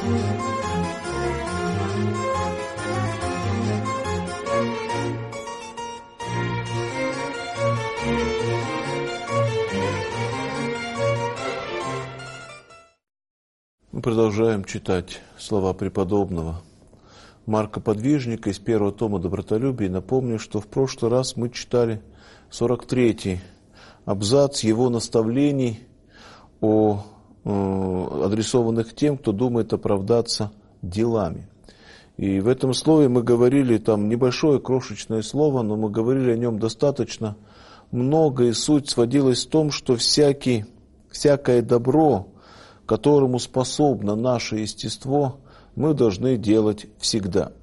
Мы продолжаем читать слова преподобного Марка Подвижника из первого тома «Добротолюбие». Напомню, что в прошлый раз мы читали 43-й абзац его наставлений, адресованных тем, кто думает оправдаться делами. И в этом слове мы говорили, там небольшое крошечное слово, но мы говорили о нем достаточно много, и суть сводилась в том, что всякое добро, которому способно наше естество, мы должны делать всегда.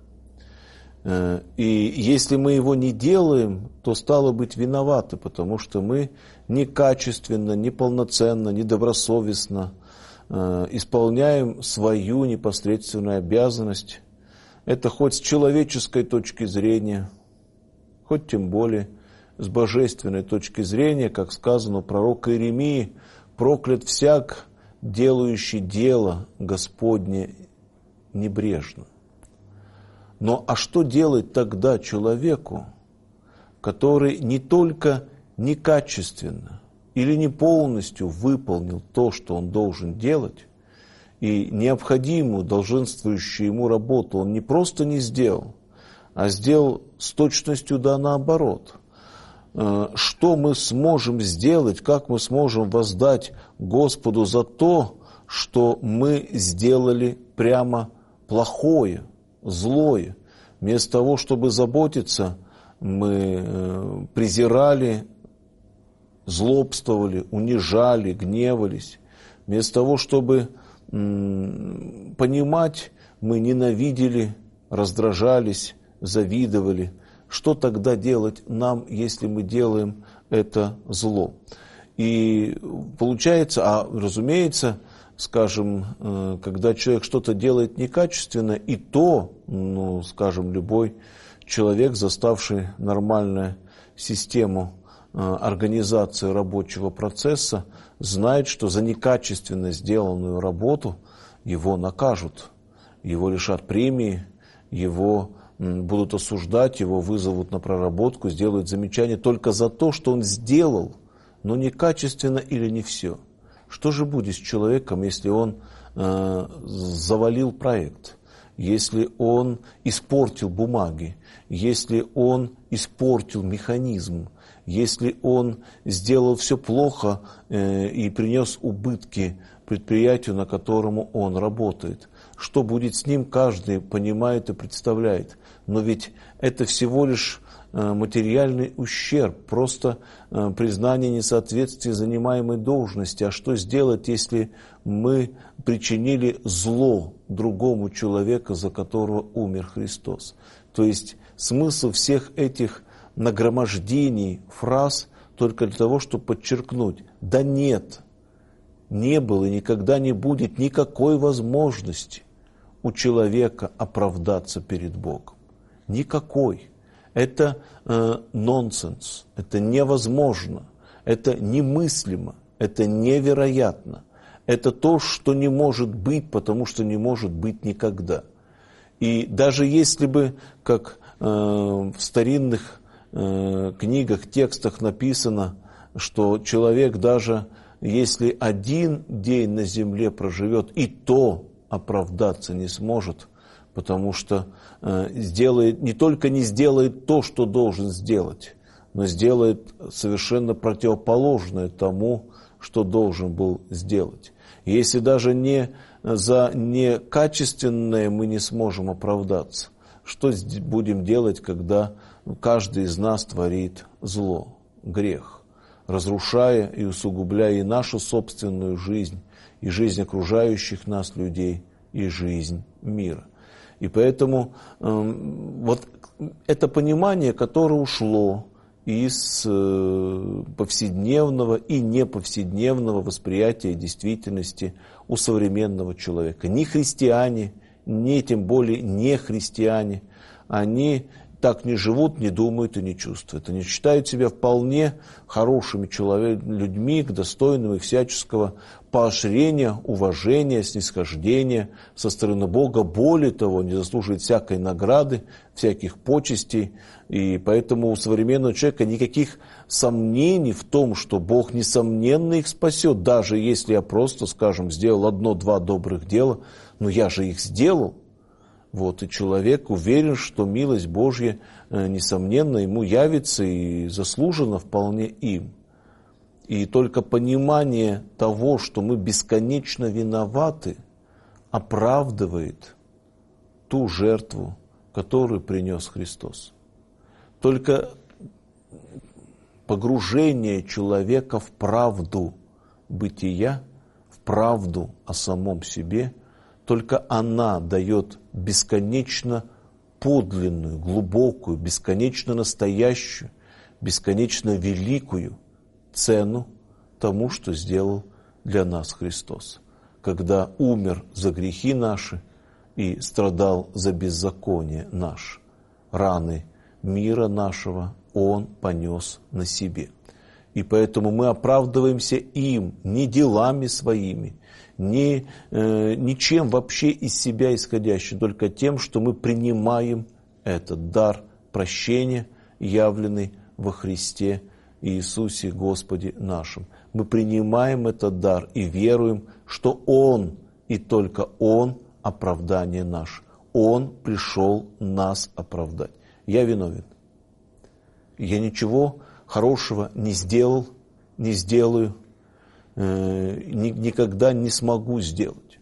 И если мы его не делаем, то стало быть виноваты, потому что мы некачественно, неполноценно, недобросовестно исполняем свою непосредственную обязанность. Это хоть с человеческой точки зрения, хоть тем более с божественной точки зрения, как сказано у пророка Иеремии: «Проклят всяк, делающий дело Господне небрежно». Но а что делать тогда человеку, который не только некачественно или не полностью выполнил то, что он должен делать, и необходимую, долженствующую ему работу он не просто не сделал, а сделал с точностью да наоборот? Что мы сможем сделать, как мы сможем воздать Господу за то, что мы сделали прямо плохое, злое? Вместо того, чтобы заботиться, мы презирали, злобствовали, унижали, гневались. Вместо того, чтобы понимать, мы ненавидели, раздражались, завидовали. Что тогда делать нам, если мы делаем это зло? И получается, разумеется, скажем, когда человек что-то делает некачественно, и то, скажем, любой человек, заставший нормальную систему организации рабочего процесса, знает, что за некачественно сделанную работу его накажут, его лишат премии, его будут осуждать, его вызовут на проработку, сделают замечание только за то, что он сделал, но некачественно или не все. Что же будет с человеком, если он завалил проект, если он испортил бумаги, если он испортил механизм, если он сделал все плохо и принес убытки предприятию, на котором он работает? Что будет с ним, каждый понимает и представляет. Но ведь это всего лишь материальный ущерб, просто признание несоответствия занимаемой должности. А что сделать, если мы причинили зло другому человеку, за которого умер Христос? То есть смысл всех этих нагромождений фраз только для того, чтобы подчеркнуть: да нет, не было и никогда не будет никакой возможности у человека оправдаться перед Богом. Никакой. Это нонсенс, это невозможно, это немыслимо, это невероятно. Это то, что не может быть, потому что не может быть никогда. И даже если бы, как в старинных книгах, текстах написано, что человек даже если один день на земле проживет, и то оправдаться не сможет, потому что не только не сделает то, что должен сделать, но сделает совершенно противоположное тому, что должен был сделать. Если даже за некачественное мы не сможем оправдаться, что будем делать, когда каждый из нас творит зло, грех, разрушая и усугубляя и нашу собственную жизнь, и жизнь окружающих нас людей, и жизнь мира. И поэтому вот это понимание, которое ушло из повседневного и неповседневного восприятия действительности у современного человека. Ни христиане, ни тем более не христиане, они так не живут, не думают и не чувствуют. Они считают себя вполне хорошими людьми, достойными всяческого поощрения, уважения, снисхождения со стороны Бога. Более того, не заслуживают всякой награды, всяких почестей. И поэтому у современного человека никаких сомнений в том, что Бог несомненно их спасет, даже если я просто, скажем, сделал 1-2 добрых дела, но я же их сделал. Вот, и человек уверен, что милость Божья, несомненно, ему явится и заслужена вполне им. И только понимание того, что мы бесконечно виноваты, оправдывает ту жертву, которую принес Христос. Только погружение человека в правду бытия, в правду о самом себе, только она дает бесконечно подлинную, глубокую, бесконечно настоящую, бесконечно великую цену тому, что сделал для нас Христос, когда умер за грехи наши и страдал за беззаконие наше. Раны мира нашего Он понес на себе. И поэтому мы оправдываемся им, не делами своими, ничем вообще из себя исходящим, только тем, что мы принимаем этот дар прощения, явленный во Христе Иисусе Господе нашим. Мы принимаем этот дар и веруем, что Он и только Он оправдание наше. Он пришел нас оправдать. Я виновен. Я ничего хорошего не сделал, не сделаю, никогда не смогу сделать.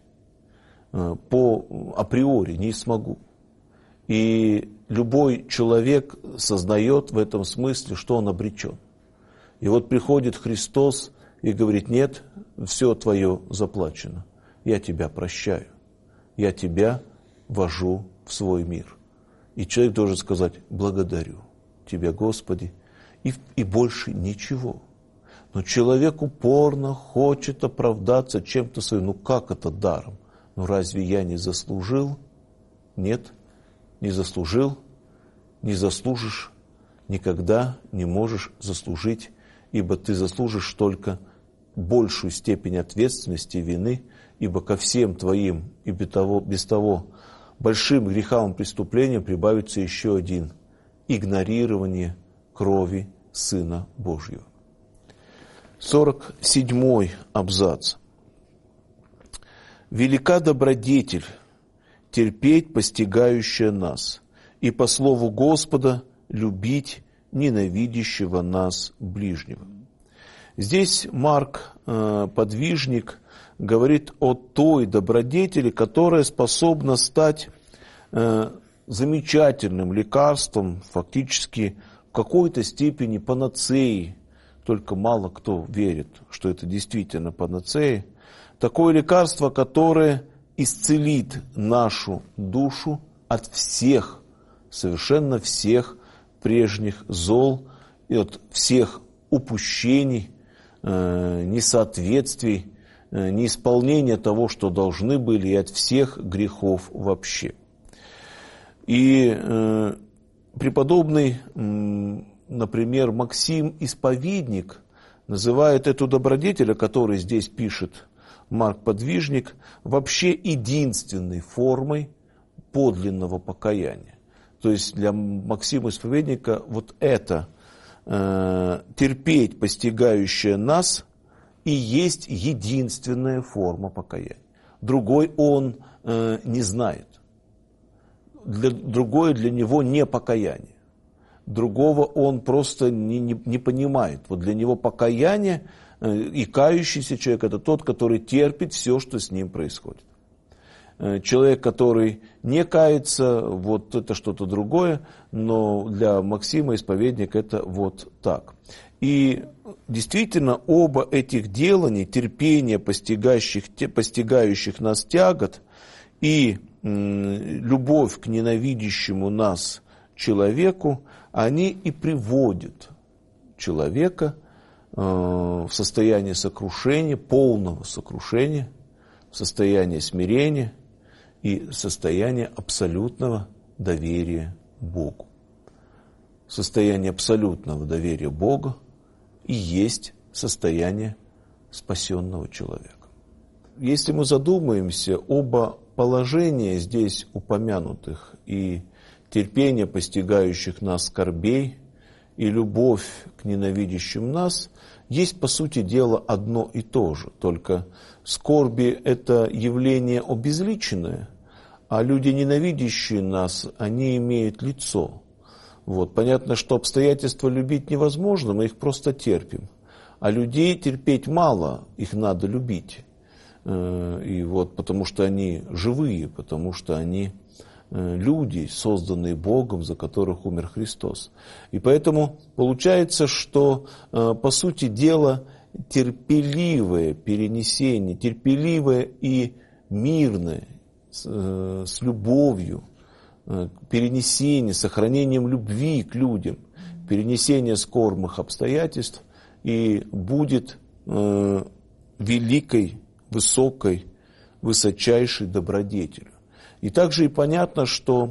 Априори не смогу. И любой человек сознает в этом смысле, что он обречен. И вот приходит Христос и говорит: нет, все твое заплачено. Я тебя прощаю. Я тебя ввожу в свой мир. И человек должен сказать: благодарю тебя, Господи, и больше ничего. Но человек упорно хочет оправдаться чем-то своим. Ну как это даром? Ну разве я не заслужил? Нет, не заслужил, не заслужишь, никогда не можешь заслужить, ибо ты заслужишь только большую степень ответственности и вины, ибо ко всем твоим и без того большим грехам и преступлениям прибавится еще один – игнорирование крови Сына Божьего. 47-й абзац. «Велика добродетель, терпеть постигающая нас, и по слову Господа любить ненавидящего нас ближнего». Здесь Марк, подвижник, говорит о той добродетели, которая способна стать замечательным лекарством, фактически в какой-то степени панацеей. Только мало кто верит, что это действительно панацея. Такое лекарство, которое исцелит нашу душу от всех, совершенно всех прежних зол и от всех упущений, несоответствий, неисполнения того, что должны были, и от всех грехов вообще. И преподобный, например, Максим Исповедник называет эту добродетель, о которой здесь пишет Марк Подвижник, вообще единственной формой подлинного покаяния. То есть для Максима Исповедника вот это терпеть постигающее нас и есть единственная форма покаяния. Другой он не знает. Другое для него не покаяние. Другого он просто не понимает. Вот для него покаяние и кающийся человек – это тот, который терпит все, что с ним происходит. Человек, который не кается, вот это что-то другое, но для Максима Исповедника это вот так. И действительно оба этих делания, терпение постигающих нас тягот и любовь к ненавидящему нас человеку, они и приводят человека в состояние сокрушения, полного сокрушения, в состояние смирения и состояние абсолютного доверия Богу. состояние абсолютного доверия Богу и есть состояние спасенного человека. Если мы задумаемся, оба положения здесь упомянутых, и терпение постигающих нас скорбей, и любовь к ненавидящим нас, есть, по сути дела, одно и то же. Только скорби – это явление обезличенное, а люди, ненавидящие нас, они имеют лицо. Вот. Понятно, что обстоятельства любить невозможно, мы их просто терпим. А людей терпеть мало, их надо любить. И вот, потому что они живые, потому что они люди, созданные Богом, за которых умер Христос. И поэтому получается, что, по сути дела, терпеливое перенесение, терпеливое и мирное, с любовью, перенесение, сохранением любви к людям, перенесение скорбных обстоятельств и будет великой, высокой, высочайшей добродетелью. И также и понятно, что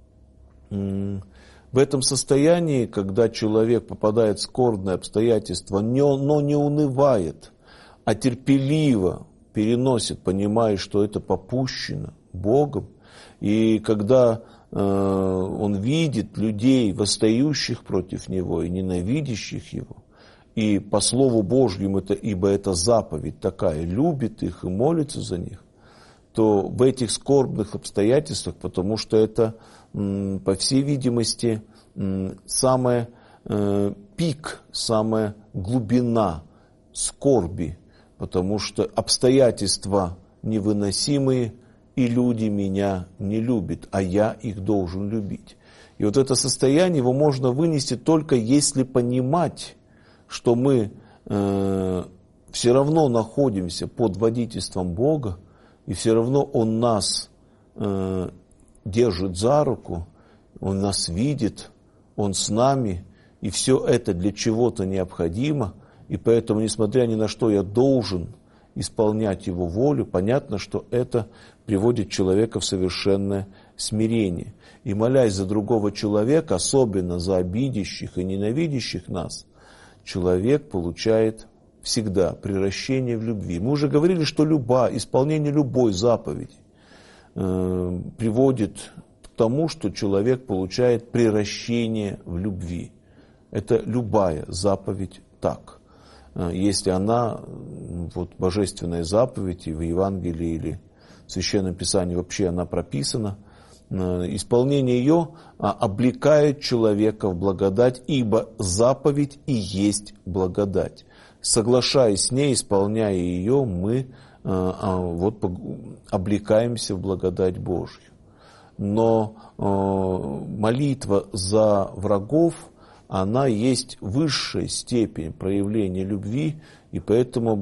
в этом состоянии, когда человек попадает в скорбные обстоятельства, но не унывает, а терпеливо переносит, понимая, что это попущено Богом, и когда он видит людей, восстающих против него и ненавидящих его, и по Слову Божьему, ибо это заповедь такая, любит их и молится за них, то в этих скорбных обстоятельствах, потому что это, по всей видимости, самый пик, самая глубина скорби, потому что обстоятельства невыносимые, и люди меня не любят, а я их должен любить. И вот это состояние его можно вынести только если понимать, что мы все равно находимся под водительством Бога, и все равно Он нас держит за руку, Он нас видит, Он с нами, и все это для чего-то необходимо, и поэтому, несмотря ни на что, я должен исполнять Его волю. Понятно, что это приводит человека в совершенное смирение. И молясь за другого человека, особенно за обидящих и ненавидящих нас, человек получает всегда приращение в любви. Мы уже говорили, что исполнение любой заповеди приводит к тому, что человек получает приращение в любви. Это любая заповедь так. Если она, божественная заповедь, и в Евангелии или в Священном Писании вообще она прописана, исполнение ее облекает человека в благодать, ибо заповедь и есть благодать. Соглашаясь с ней, исполняя ее, мы облекаемся в благодать Божью. Но молитва за врагов, она есть высшая степень проявления любви, и поэтому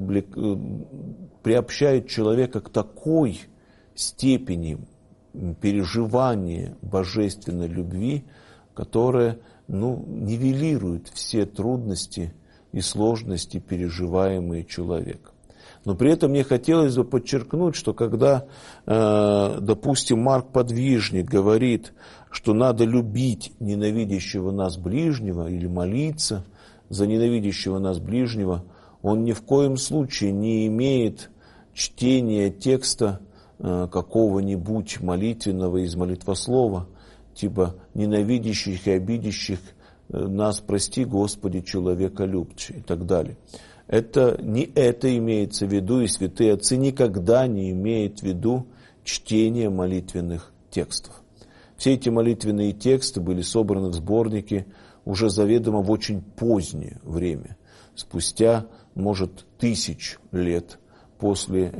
приобщает человека к такой степени переживания божественной любви, которая нивелирует все трудности и сложности, переживаемые человеком. Но при этом мне хотелось бы подчеркнуть, что когда, допустим, Марк Подвижник говорит, что надо любить ненавидящего нас ближнего или молиться за ненавидящего нас ближнего, он ни в коем случае не имеет чтения текста какого-нибудь молитвенного из молитвослова, типа «ненавидящих и обидящих нас прости, Господи, человеколюбче» и так далее. Не это имеется в виду, и святые отцы никогда не имеют в виду чтение молитвенных текстов. Все эти молитвенные тексты были собраны в сборнике уже заведомо в очень позднее время, спустя, может, 1000 лет после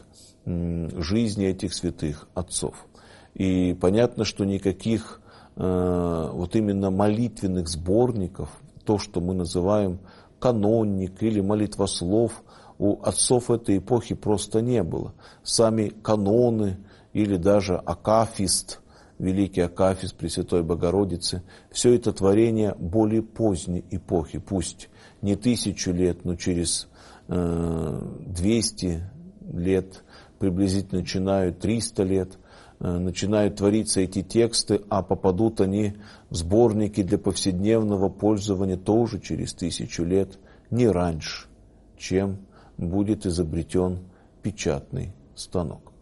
жизни этих святых отцов. И понятно, что никаких именно молитвенных сборников, то, что мы называем канонник или молитвослов, у отцов этой эпохи просто не было. Сами каноны или даже акафист, великий акафист Пресвятой Богородицы, все это творение более поздней эпохи, пусть не 1000 лет, но через 200 лет, приблизительно начинают 300 лет, начинают твориться эти тексты, а попадут они в сборники для повседневного пользования тоже через 1000 лет, не раньше, чем будет изобретен печатный станок.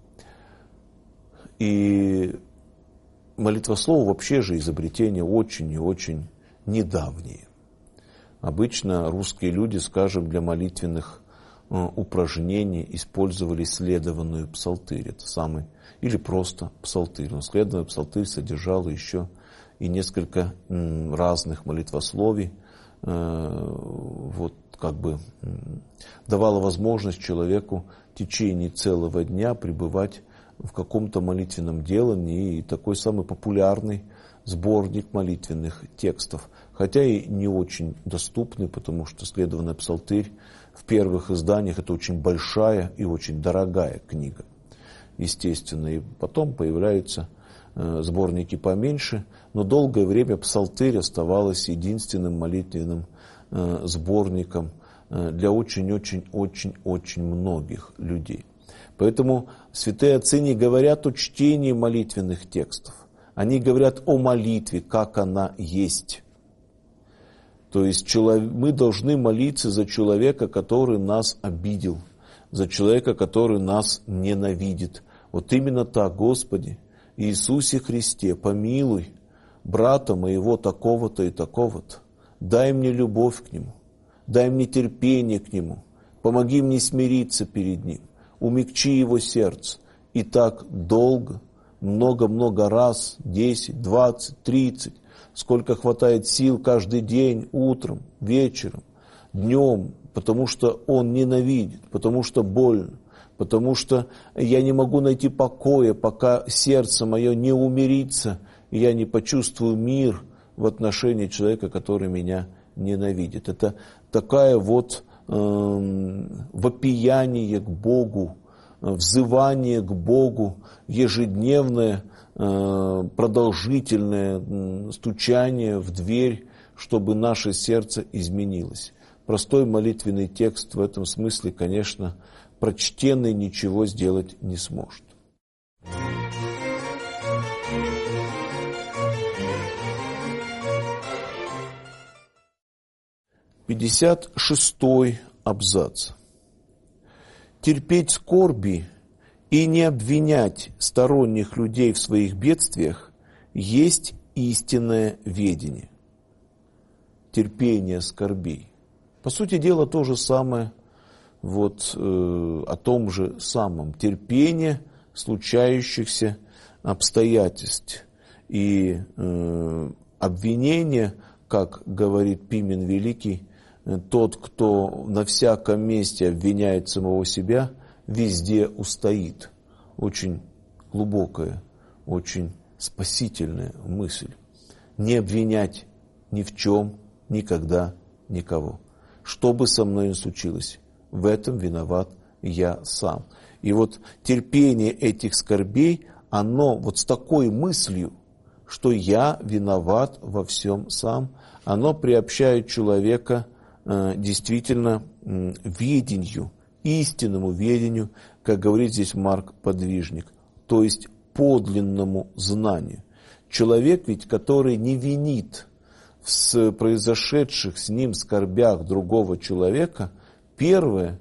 И молитвослово вообще же изобретение очень и очень недавнее. Обычно русские люди, скажем, для молитвенных упражнений использовали следованную псалтырь. Это самый, или просто псалтырь. Но следованная псалтырь содержала еще и несколько разных молитвословий. Вот как бы давала возможность человеку в течение целого дня пребывать в каком-то молитвенном делании, и такой самый популярный сборник молитвенных текстов, хотя и не очень доступный, потому что следованная псалтырь в первых изданиях это очень большая и очень дорогая книга, естественно, и потом появляются сборники поменьше, но долгое время псалтырь оставалась единственным молитвенным сборником для очень-очень-очень-очень многих людей. Поэтому святые отцы не говорят о чтении молитвенных текстов. Они говорят о молитве, как она есть. То есть мы должны молиться за человека, который нас обидел, за человека, который нас ненавидит. Вот именно так, Господи, Иисусе Христе, помилуй брата моего такого-то и такого-то. Дай мне любовь к нему, дай мне терпение к нему, помоги мне смириться перед ним, умягчи его сердце. И так долго, много-много раз, 10, 20, 30, сколько хватает сил каждый день, утром, вечером, днем, потому что он ненавидит, потому что больно, потому что я не могу найти покоя, пока сердце мое не умирится, и я не почувствую мир в отношении человека, который меня ненавидит. Это такая вот вопияние к Богу, взывание к Богу, ежедневное, продолжительное стучание в дверь, чтобы наше сердце изменилось. Простой молитвенный текст в этом смысле, конечно, прочтенный ничего сделать не сможет. Пятьдесят 56-й абзац. Терпеть скорби и не обвинять сторонних людей в своих бедствиях есть истинное ведение. Терпение скорбей. По сути дела, то же самое, о том же самом. Терпение случающихся обстоятельств. И обвинение, как говорит Пимен Великий, тот, кто на всяком месте обвиняет самого себя, везде устоит. Очень глубокая, очень спасительная мысль. Не обвинять ни в чем, никогда, никого. Что бы со мной ни случилось, в этом виноват я сам. И вот терпение этих скорбей, оно вот с такой мыслью, что я виноват во всем сам, оно приобщает человека действительно ведению, истинному ведению, как говорит здесь Марк Подвижник, то есть подлинному знанию. Человек ведь, который не винит в произошедших с ним скорбях другого человека, первое,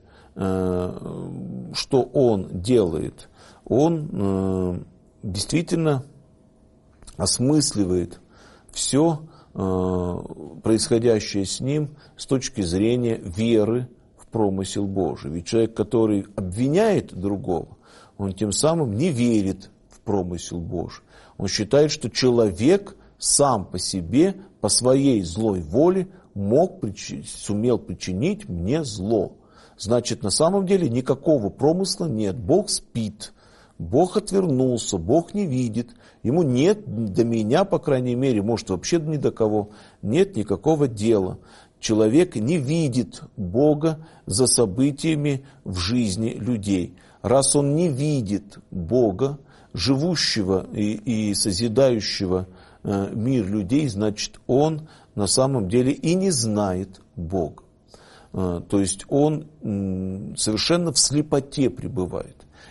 что он делает, он действительно осмысливает все происходящее с ним с точки зрения веры в промысел Божий. Ведь человек, который обвиняет другого, он тем самым не верит в промысел Божий. Он считает, что человек сам по себе, по своей злой воле сумел причинить мне зло. Значит, на самом деле никакого промысла нет. Бог спит, Бог отвернулся, Бог не видит. Ему нет до меня, по крайней мере, может вообще ни до кого, нет никакого дела. Человек не видит Бога за событиями в жизни людей. Раз он не видит Бога, живущего и созидающего мир людей, значит, он на самом деле и не знает Бога. То есть он совершенно в слепоте пребывает.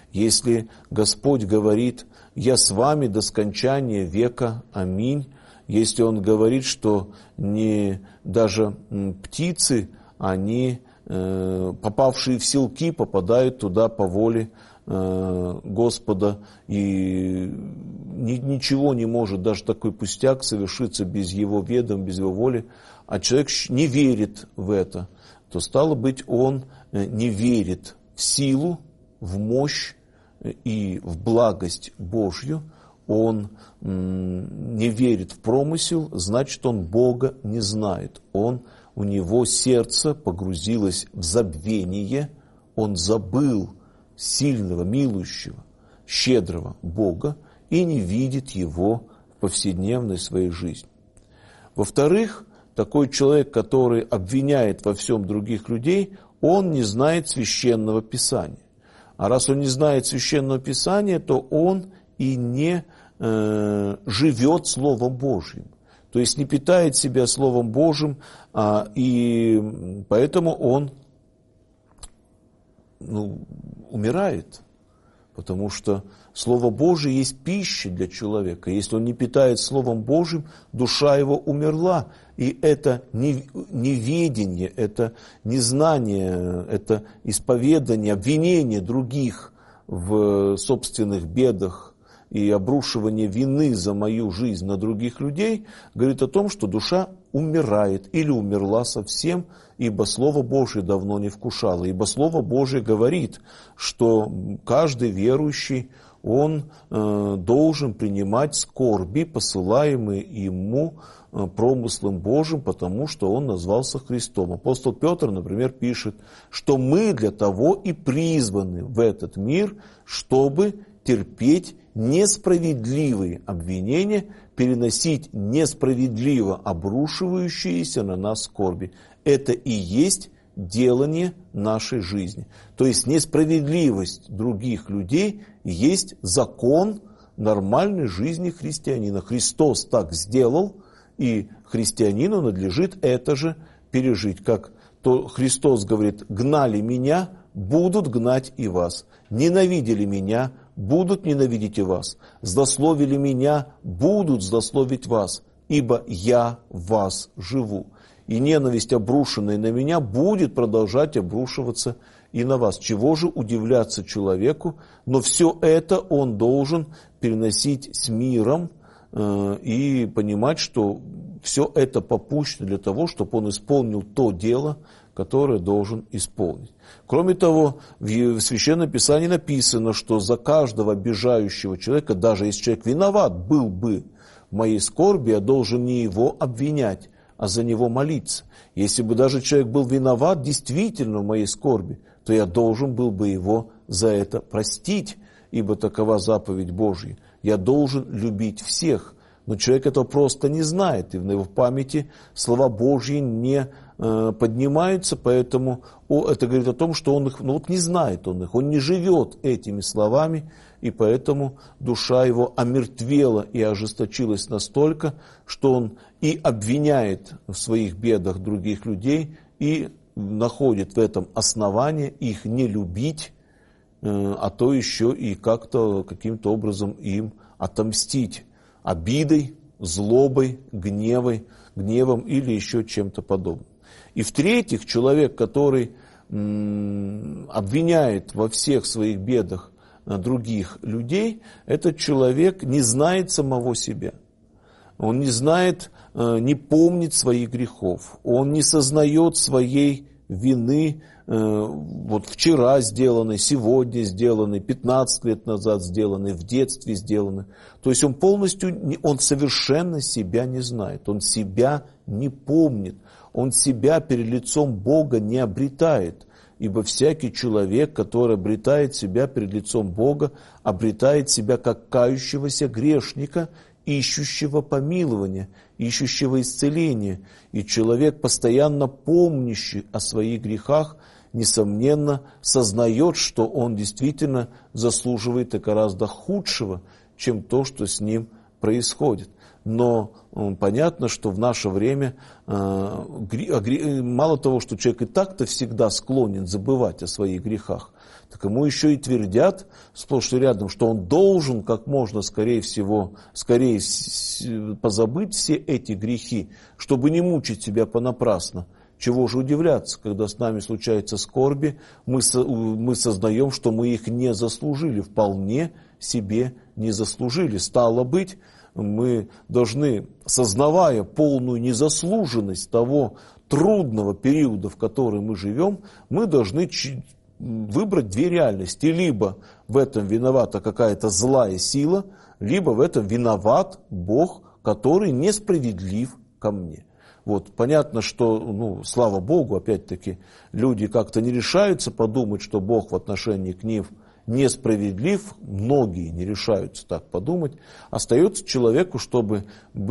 Если Господь говорит: «Я с вами до скончания века, аминь», если Он говорит, что не даже птицы, они, попавшие в селки, попадают туда по воле Господа, и ничего не может, даже такой пустяк, совершиться без Его ведома, без Его воли, а человек не верит в это, то, стало быть, он не верит в силу, в мощь и в благость Божью, он не верит в промысел, значит, он Бога не знает. У него сердце погрузилось в забвение, он забыл сильного, милующего, щедрого Бога и не видит Его в повседневной своей жизни. Во-вторых, такой человек, который обвиняет во всем других людей, он не знает Священного Писания. А раз он не знает Священного Писания, то он и не живет Словом Божьим. То есть не питает себя Словом Божьим, и поэтому он умирает. Потому что Слово Божие есть пища для человека. Если он не питает Словом Божьим, душа его умерла. И это неведение, это незнание, это исповедание, обвинение других в собственных бедах и обрушивание вины за мою жизнь на других людей говорит о том, что душа умирает или умерла совсем, ибо Слово Божие давно не вкушало. Ибо Слово Божие говорит, что каждый верующий, он должен принимать скорби, посылаемые ему промыслом Божьим, потому что он назвался Христом. Апостол Петр, например, пишет, что мы для того и призваны в этот мир, чтобы терпеть несправедливые обвинения, переносить несправедливо обрушивающиеся на нас скорби. Это и есть делание нашей жизни. То есть несправедливость других людей есть закон нормальной жизни христианина. Христос так сделал, и христианину надлежит это же пережить. Как то Христос говорит: «Гнали меня, будут гнать и вас. Ненавидели меня, будут ненавидеть и вас. Злословили меня, будут злословить вас, ибо я в вас живу. И ненависть, обрушенная на меня, будет продолжать обрушиваться и на вас». Чего же удивляться человеку? Но все это он должен переносить с миром и понимать, что все это попущено для того, чтобы он исполнил то дело, которое должен исполнить. Кроме того, в Священном Писании написано, что за каждого обижающего человека, даже если человек виноват был бы в моей скорби, я должен не его обвинять, а за него молиться. Если бы даже человек был виноват действительно в моей скорби, то я должен был бы его за это простить, ибо такова заповедь Божья. Я должен любить всех, но человек этого просто не знает, и в его памяти слова Божьи не поднимаются, поэтому это говорит о том, что он их, не знает он их, он не живет этими словами, и поэтому душа его омертвела и ожесточилась настолько, что он и обвиняет в своих бедах других людей, и находит в этом основание их не любить, а то еще и каким-то образом им отомстить обидой, злобой, гневом или еще чем-то подобным. И в-третьих, человек, который обвиняет во всех своих бедах других людей, этот человек не знает самого себя. Он не знает, не помнит своих грехов, он не сознает своей вины, вот вчера сделанной, сегодня сделанной, 15 лет назад сделанной, в детстве сделанной. То есть он совершенно себя не знает, он себя не помнит, он себя перед лицом Бога не обретает. Ибо всякий человек, который обретает себя перед лицом Бога, обретает себя как кающегося грешника, ищущего помилования, ищущего исцеления. И человек, постоянно помнящий о своих грехах, несомненно, сознает, что он действительно заслуживает и гораздо худшего, чем то, что с ним происходит. Но понятно, что в наше время мало того, что человек и так-то всегда склонен забывать о своих грехах, так ему еще и твердят сплошь и рядом, что он должен как можно скорее позабыть все эти грехи, чтобы не мучить себя понапрасну. Чего же удивляться, когда с нами случаются скорби, мы сознаем, что мы их не заслужили, вполне себе не заслужили. Стало быть, мы должны, сознавая полную незаслуженность того трудного периода, в который мы живем, мы должны выбрать две реальности. Либо в этом виновата какая-то злая сила, либо в этом виноват Бог, который несправедлив ко мне. Вот, понятно, что, слава Богу, опять-таки, люди как-то не решаются подумать, что Бог в отношении к ним несправедлив, многие не решаются так подумать. Остается человеку, чтобы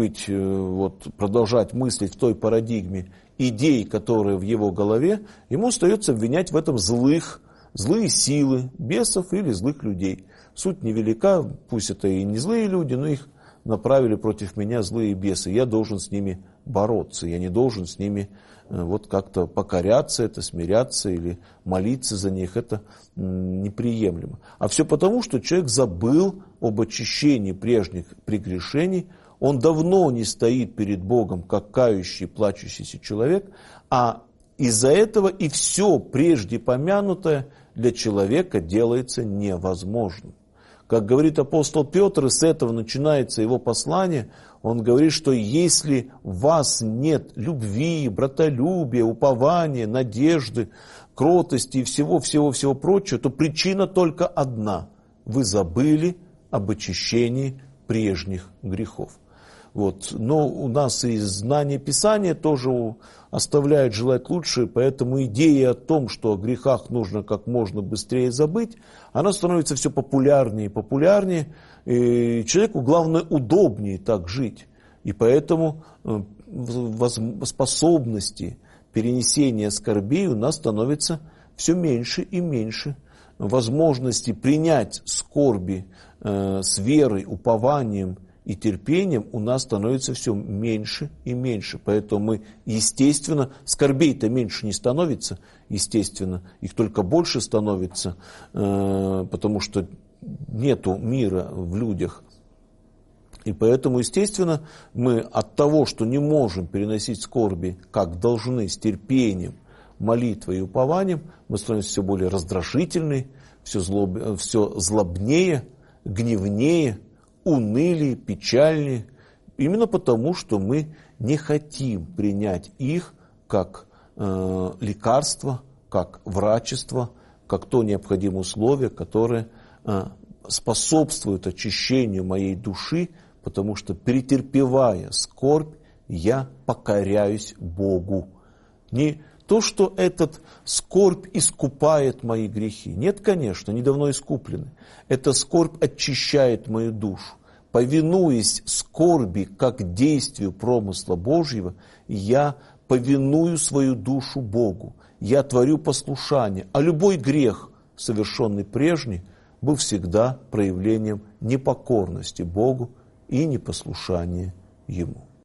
продолжать мыслить в той парадигме идей, которые в его голове, ему остается обвинять в этом злые силы, бесов или злых людей. Суть невелика, пусть это и не злые люди, но их направили против меня злые бесы. Я должен с ними бороться, я не должен с ними как-то покоряться, это смиряться или молиться за них, это неприемлемо. А все потому, что человек забыл об очищении прежних прегрешений, он давно не стоит перед Богом, как кающий, плачущийся человек, а из-за этого и все прежде помянутое для человека делается невозможным. Как говорит апостол Петр, и с этого начинается его послание, он говорит, что если в вас нет любви, братолюбия, упования, надежды, кротости и всего прочего, то причина только одна. Вы забыли об очищении прежних грехов. Но у нас и знание Писания тоже оставляет желать лучшее, поэтому идея о том, что о грехах нужно как можно быстрее забыть, она становится все популярнее и популярнее, и человеку, главное, удобнее так жить. И поэтому способности перенесения скорбей у нас становится все меньше и меньше. Возможности принять скорби с верой, упованием и терпением у нас становится все меньше и меньше. Поэтому мы, естественно, скорбей-то меньше не становится, естественно, их только больше становится, потому что нету мира в людях. И поэтому, естественно, мы от того, что не можем переносить скорби, как должны, с терпением, молитвой и упованием, мы становимся все более раздражительны, все злобнее, гневнее, унылее, печальнее, именно потому, что мы не хотим принять их как лекарство, как врачество, как то необходимое условие, которое способствует очищению моей души, потому что, претерпевая скорбь, я покоряюсь Богу. Не то, что этот скорбь искупает мои грехи. Нет, конечно, недавно искуплены. Эта скорбь очищает мою душу. Повинуясь скорби как действию промысла Божьего, я повиную свою душу Богу. Я творю послушание. А любой грех, совершенный прежний, был всегда проявлением непокорности Богу и непослушания Ему.